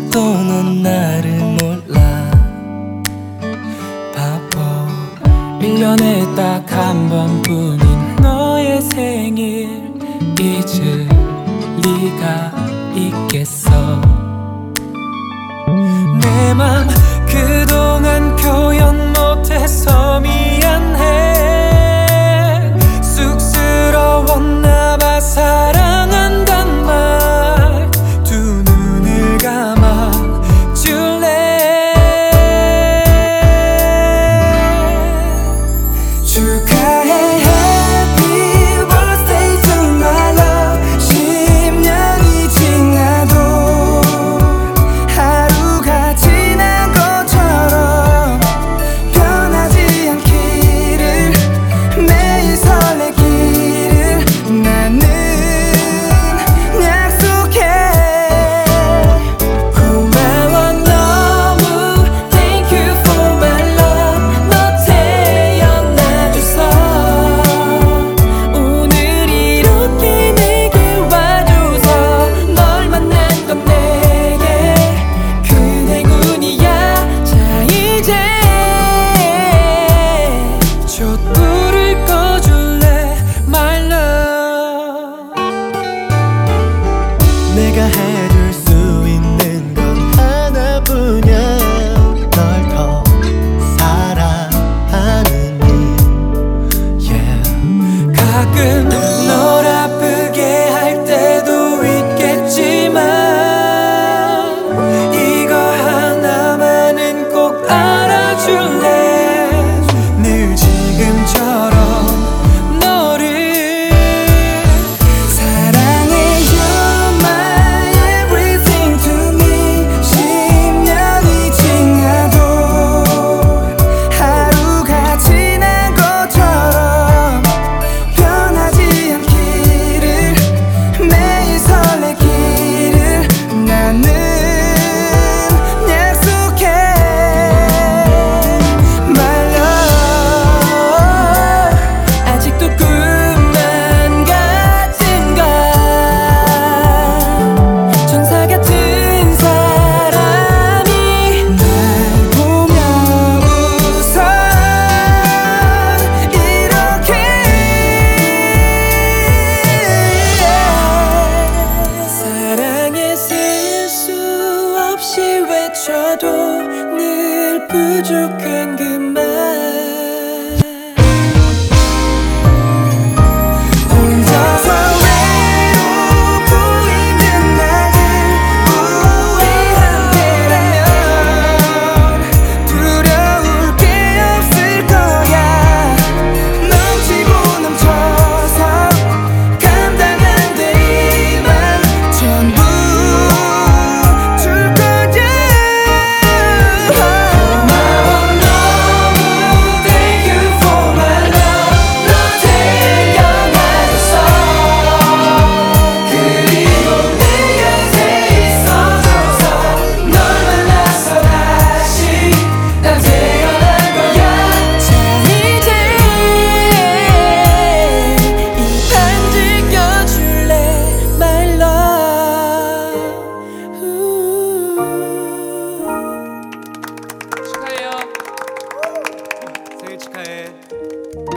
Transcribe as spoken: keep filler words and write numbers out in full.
아직도 넌 나를 몰라. 바보. 일 년에 딱 한 번뿐인 너의 생일 잊을 리가 있겠어. 내 맘 그동안 표현 못해서 미안해. 쑥스러웠나봐. 사랑한단 말 두 눈을 감아 줄래. 축하해 Happy birthday to my love. 십 년이 지나도 하루가 지난 것처럼 변하지 않기를, 매일 설레기를 나는 약속해. 고마워 너무 Thank you for my love. 너 태어나줘서 오늘 이렇게 내게 와줘서 널 만난 건 내게 큰 행운이야. 자 이제 촛불을 꺼줄래 my love. 내가 해줄 수 있는 건 하나뿐이야. 널 더 사랑하는 일. Yeah. 가끔 널 아프게 할 때도 있겠지만 이거 하나만은 꼭 알아줄래. 늘 지금처럼 너를 사랑해. You're my everything to me. 십 년이 지나도 하루가 지난 것처럼 변하지 않기를, 매일 설레기를 나는 약속해 my love. 아직도 꿈만 같은가. 천사 같은 사람이 날 보며 웃어 이렇게. 사랑해 셀 수 없이 외쳐도 늘 부족한 그 말. 혼자서 외롭고 있는 나를 우회한테라면 두려울 게 없을 거야. 넘치고 넘쳐서 감당 안 돼. 이만 전부 줄 거야. 고마워 너무 Thank you for my love. 너 태어나줘서 그리고 내 곁에 있어줘서 널 만나서 다시 난 태어난 거야. 자 이제 이 반지 껴줄래 my love. 축하해요. 생일 축하해.